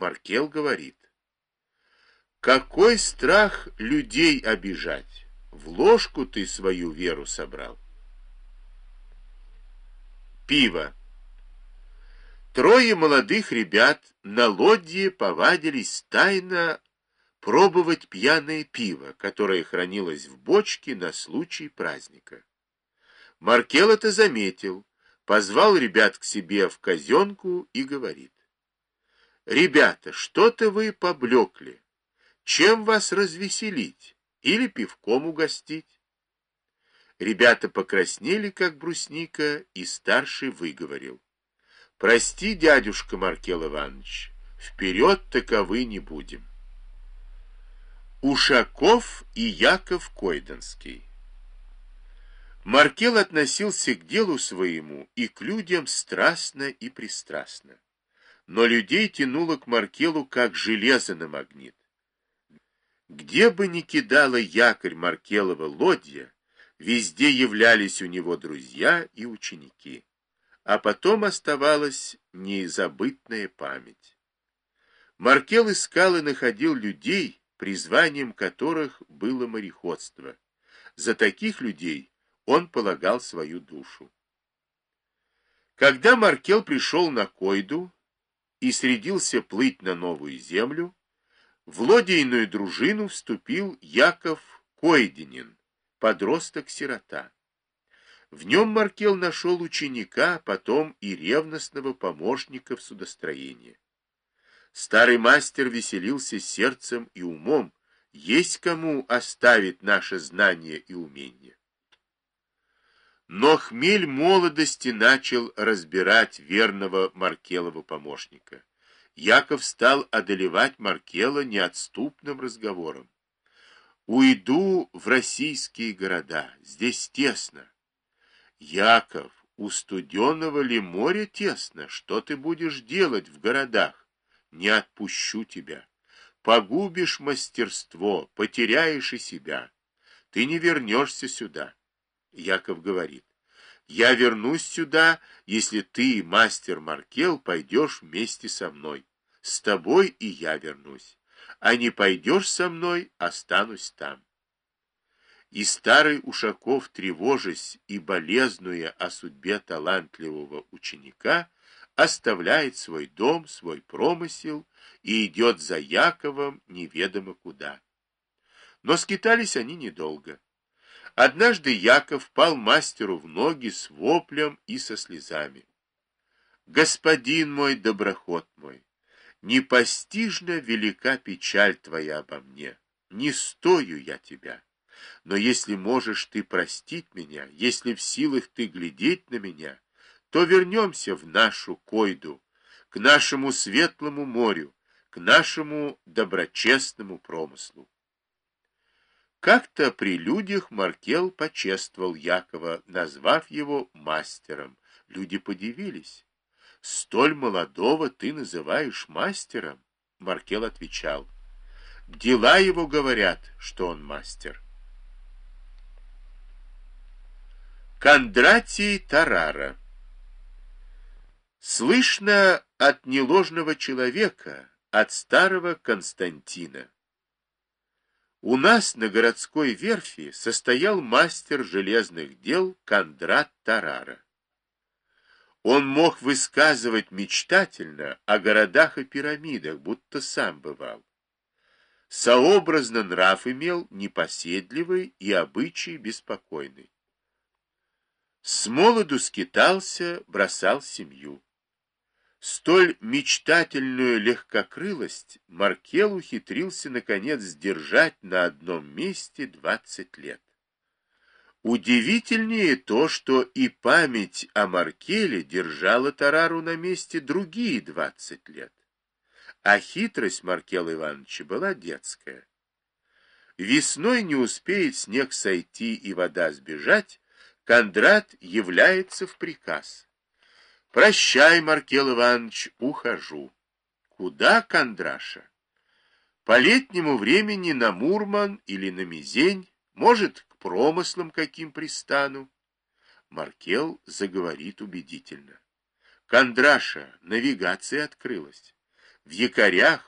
Маркел говорит: «Какой страх людей обижать! В ложку ты свою веру собрал». Пиво. Трое молодых ребят на лодье повадились тайно пробовать пьяное пиво, которое хранилось в бочке на случай праздника. Маркел это заметил, позвал ребят к себе в казенку и говорит: «Ребята, что-то вы поблекли. Чем вас развеселить или пивком угостить?» Ребята покраснели, как брусника, и старший выговорил: «Прости, дядюшка Маркел Иванович, вперед таковы не будем». Ушаков и Яков Койденский. Маркел относился к делу своему и к людям страстно и пристрастно. Но людей тянуло к Маркелу, как железо на магнит. Где бы ни кидала якорь Маркелова лодья, везде являлись у него друзья и ученики. А потом оставалась незабытная память. Маркел искал и находил людей, призванием которых было мореходство. За таких людей он полагал свою душу. Когда Маркел пришел на Койду и срядился плыть на новую землю, в лодейную дружину вступил Яков Койденин, подросток-сирота. В нем Маркел нашел ученика, потом и ревностного помощника в судостроении. Старый мастер веселился сердцем и умом, есть кому оставить наше знание и умение. Но хмель молодости начал разбирать верного Маркелова помощника. Яков стал одолевать Маркела неотступным разговором. «Уйду в российские города, здесь тесно». «Яков, у студеного ли моря тесно? Что ты будешь делать в городах? Не отпущу тебя. Погубишь мастерство, потеряешь и себя. Ты не вернешься сюда». Яков говорит: «Я вернусь сюда, если ты, мастер Маркел, пойдешь вместе со мной. С тобой и я вернусь. А не пойдешь со мной, останусь там». И старый Ушаков, тревожась и болезнуя о судьбе талантливого ученика, оставляет свой дом, свой промысел и идет за Яковом неведомо куда. Но скитались они недолго. Однажды Яков пал мастеру в ноги с воплем и со слезами: «Господин мой, доброход мой, непостижно велика печаль твоя обо мне, не стою я тебя. Но если можешь ты простить меня, если в силах ты глядеть на меня, то вернемся в нашу Койду, к нашему светлому морю, к нашему доброчестному промыслу». Как-то при людях Маркел почествовал Якова, назвав его мастером. Люди подивились: «Столь молодого ты называешь мастером?» Маркел отвечал: «Дела его говорят, что он мастер». Кондратий Тарара. Слышно от неложного человека, от старого Константина: у нас на городской верфи состоял мастер железных дел Кондрат Тарара. Он мог высказывать мечтательно о городах и пирамидах, будто сам бывал. Сообразно нрав имел непоседливый и обычай беспокойный. Смолоду скитался, бросал семью. Столь мечтательную легкокрылость Маркел ухитрился, наконец, сдержать на одном месте 20 лет. Удивительнее то, что и память о Маркеле держала Тарару на месте другие 20 лет. А хитрость Маркела Ивановича была детская. Весной не успеет снег сойти и вода сбежать, Кондрат является в приказ: «Прощай, Маркел Иванович, ухожу». Куда, Кондраша? По летнему времени на Мурман или на Мизень, может, к промыслам каким пристану. Маркел заговорит убедительно: «Кондраша, навигация открылась. в якорях,